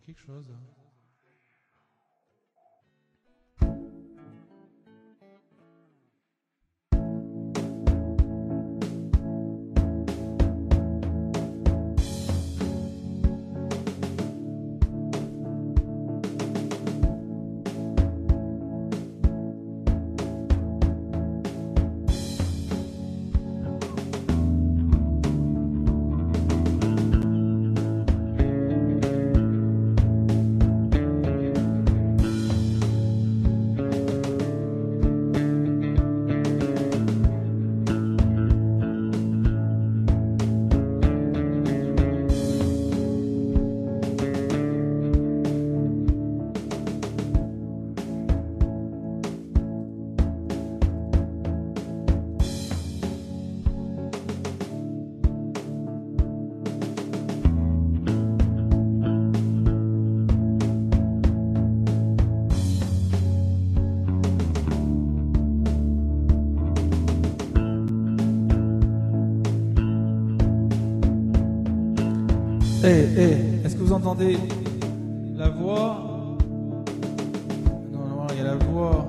quelque chose. Est-ce que vous entendez la voix? Non, il y a la voix.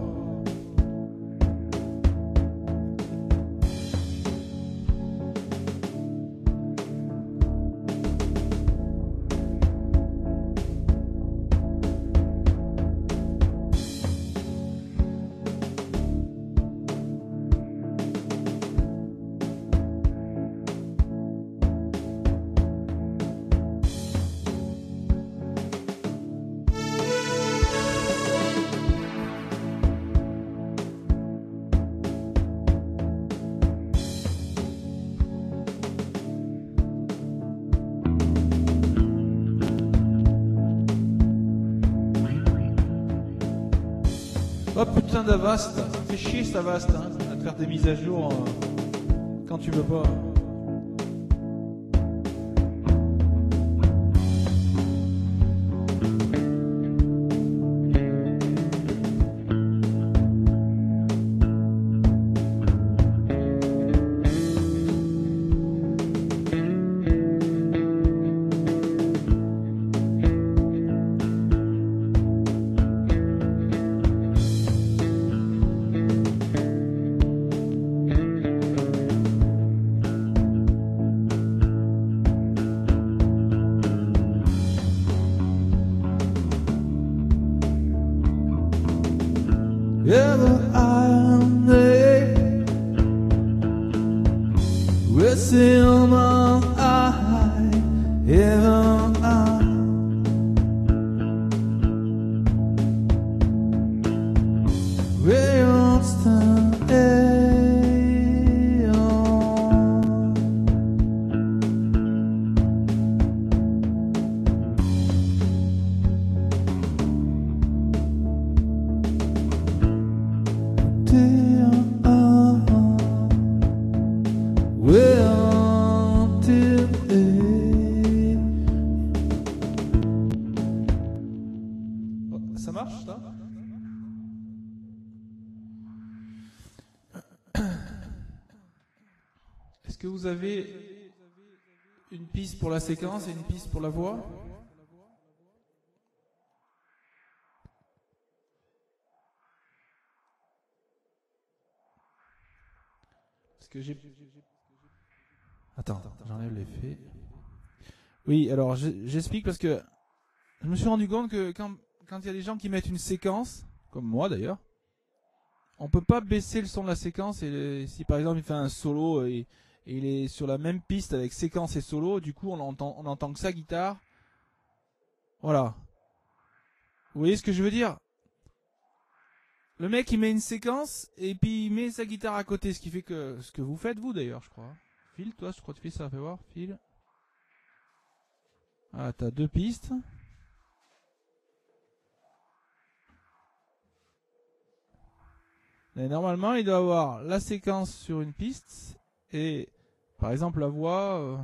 Oh putain d'Avast, ça fait chier cet Avast, hein, à te faire des mises à jour quand tu veux pas. Ever I am there, with silver eye, ever I, we'll stand ça marche ça? Est-ce que vous avez une piste pour la séquence et une piste pour la voix? Parce que j'ai... Attends, j'enlève l'effet. Oui, alors j'explique parce que je me suis rendu compte que quand il y a des gens qui mettent une séquence, comme moi d'ailleurs, on peut pas baisser le son de la séquence et si par exemple il fait un solo et il est sur la même piste avec séquence et solo, du coup on entend que sa guitare. Voilà. Vous voyez ce que je veux dire? Le mec il met une séquence et puis il met sa guitare à côté, ce qui fait que ce que vous faites vous d'ailleurs, je crois. Phil, toi je crois que tu fais ça, fais voir, Phil. Ah, t'as deux pistes. Et normalement, il doit avoir la séquence sur une piste et, par exemple, la voix.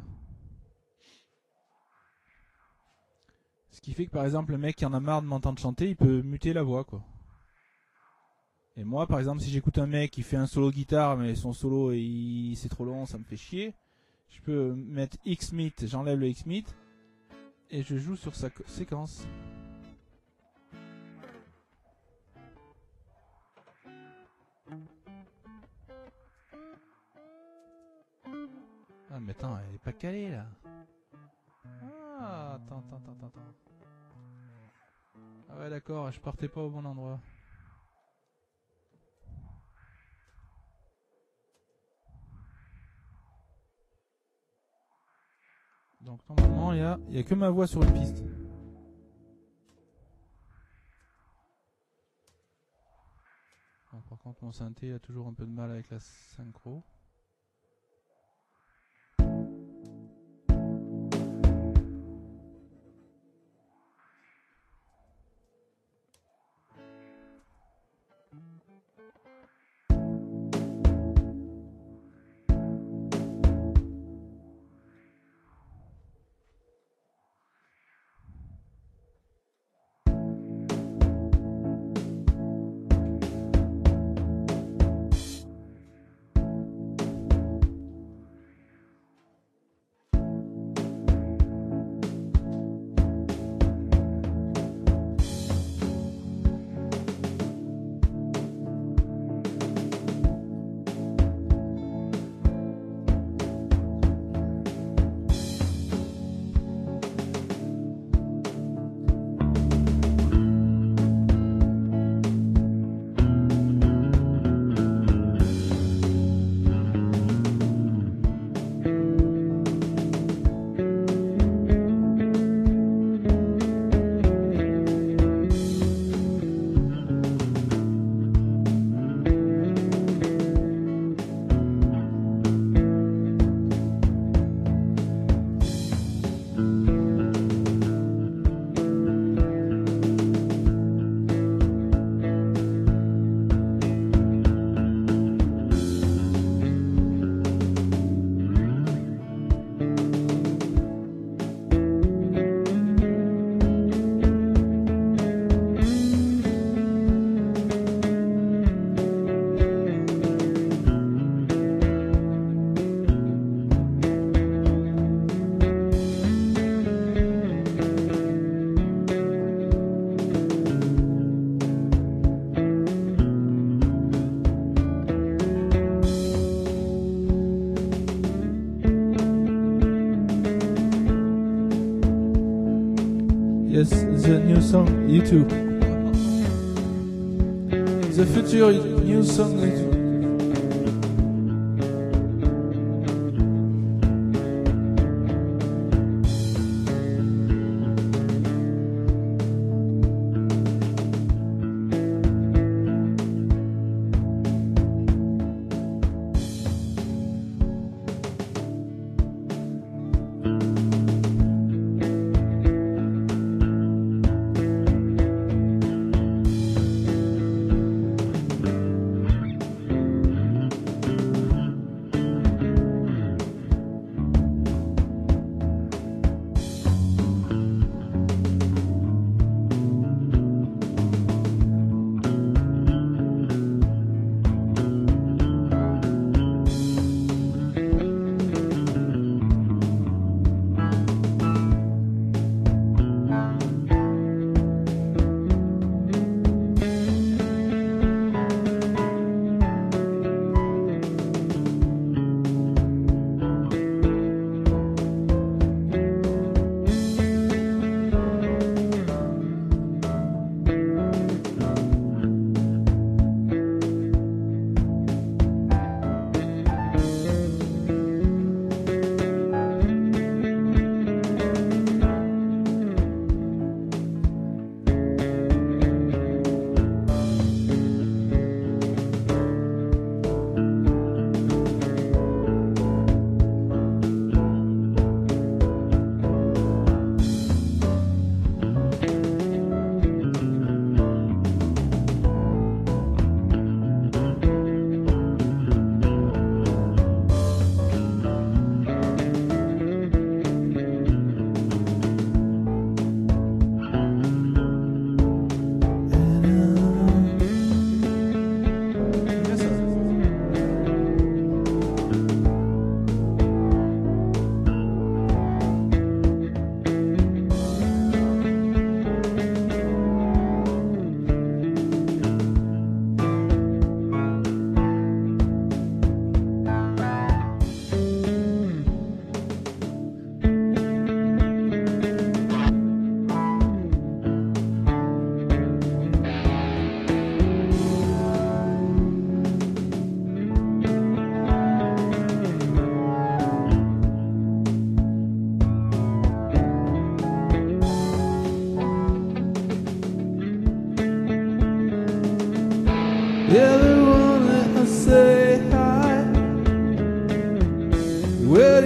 Ce qui fait que, par exemple, le mec qui en a marre de m'entendre chanter, il peut muter la voix, quoi. Et moi, par exemple, si j'écoute un mec qui fait un solo guitare, mais son solo c'est trop long, ça me fait chier, je peux mettre X-Mute, j'enlève le X-Mute, et je joue sur sa séquence. Ah mais attends, elle est pas calée là. Ah, attends. Ah ouais d'accord, je partais pas au bon endroit. Donc normalement il y a que ma voix sur une piste. Bon, par contre mon synthé a toujours un peu de mal avec la synchro. Yes, the new song, YouTube. The future new song, YouTube.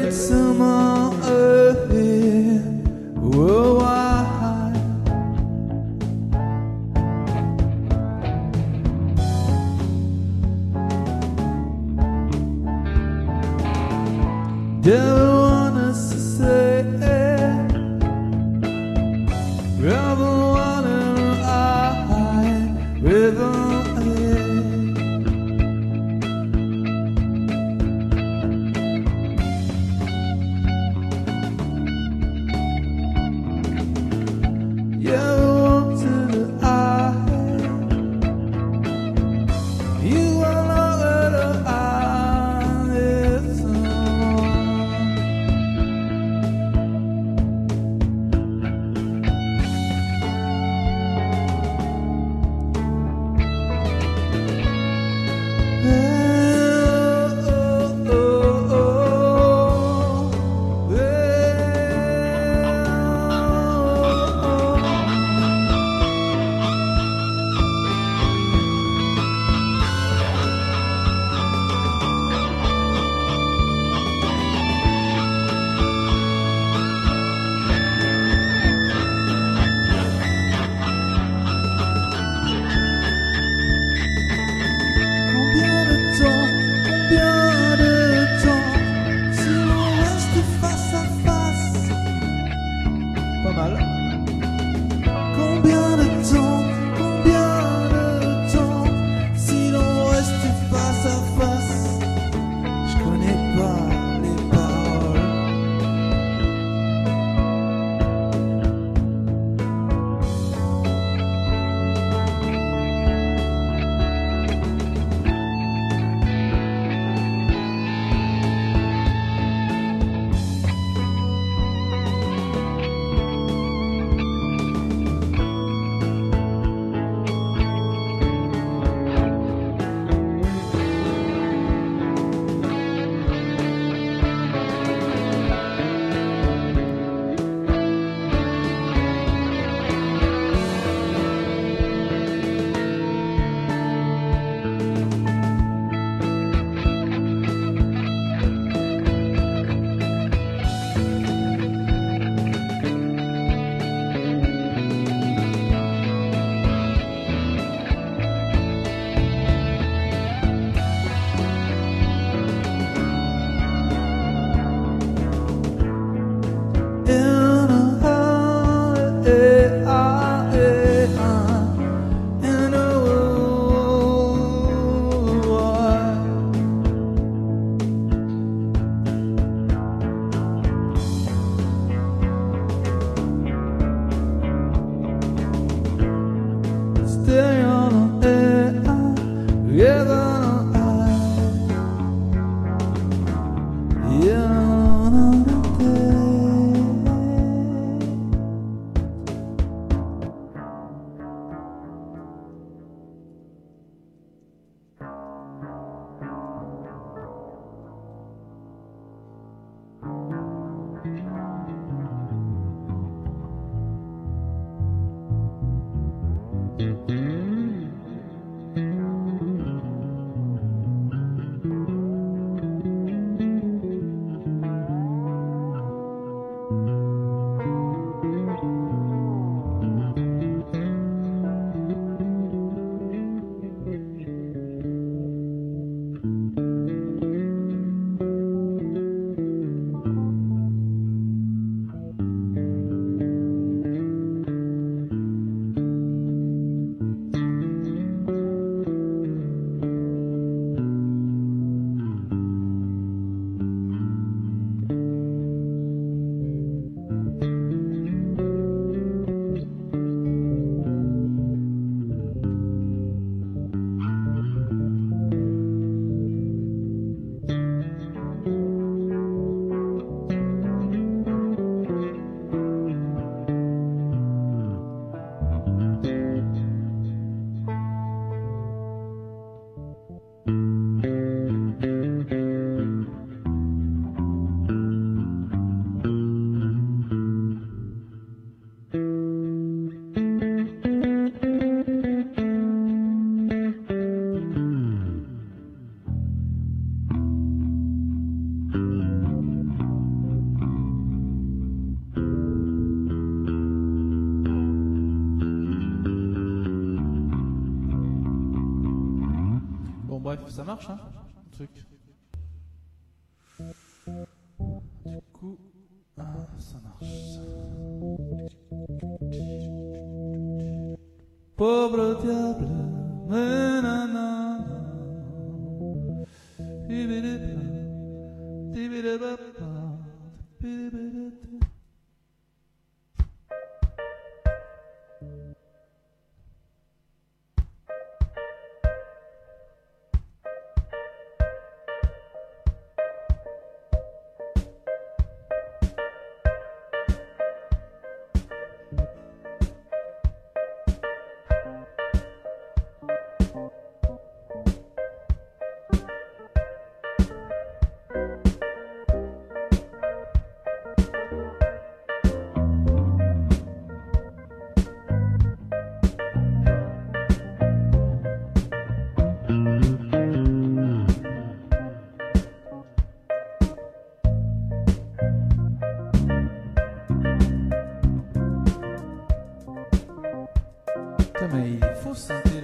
someone worldwide. Devil want us to say, river water, river. ça marche, hein, le truc. Du coup, ça marche. Pauvre diable, mais il est faux ce synthé là.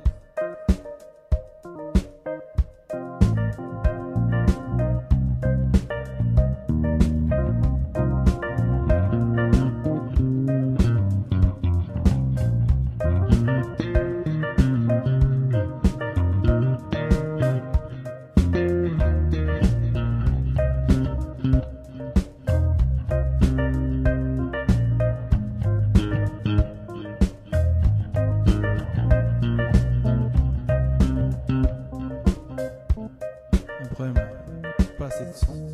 Le problème, pas assez de son.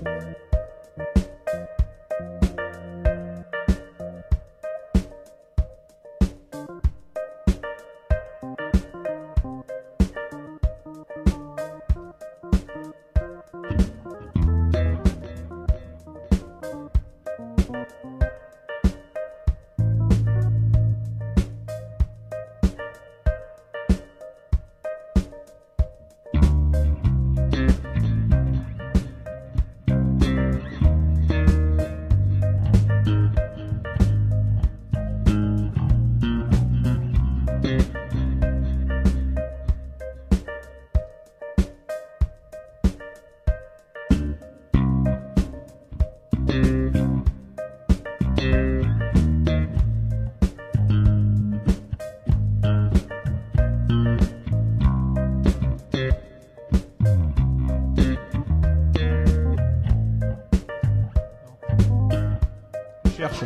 Cherche.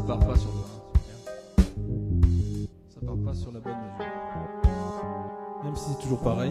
part pas sur le 1. Ça part pas sur la bonne mesure. Même si c'est toujours pareil.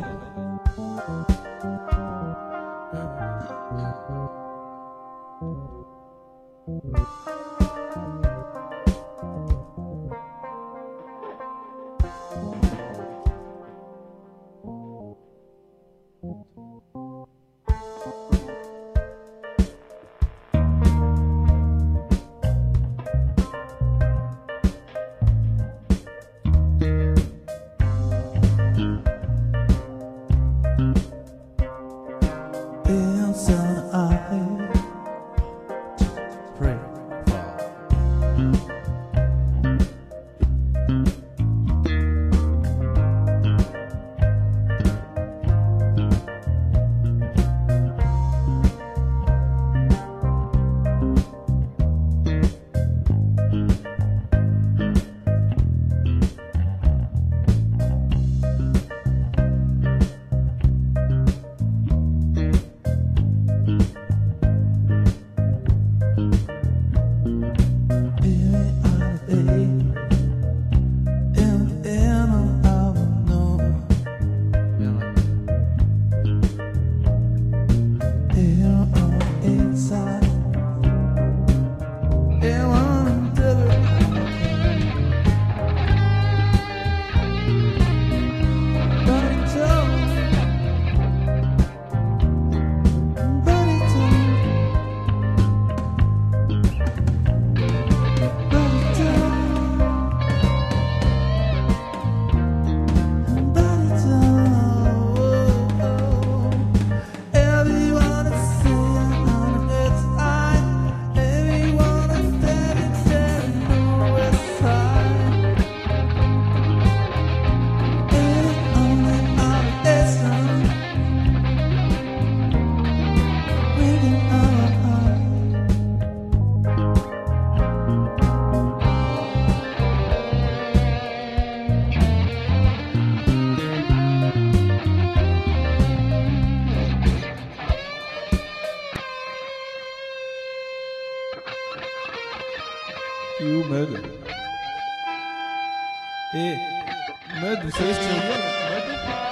Mud. Et Mud, vous savez ce que ça veut dire, Mud?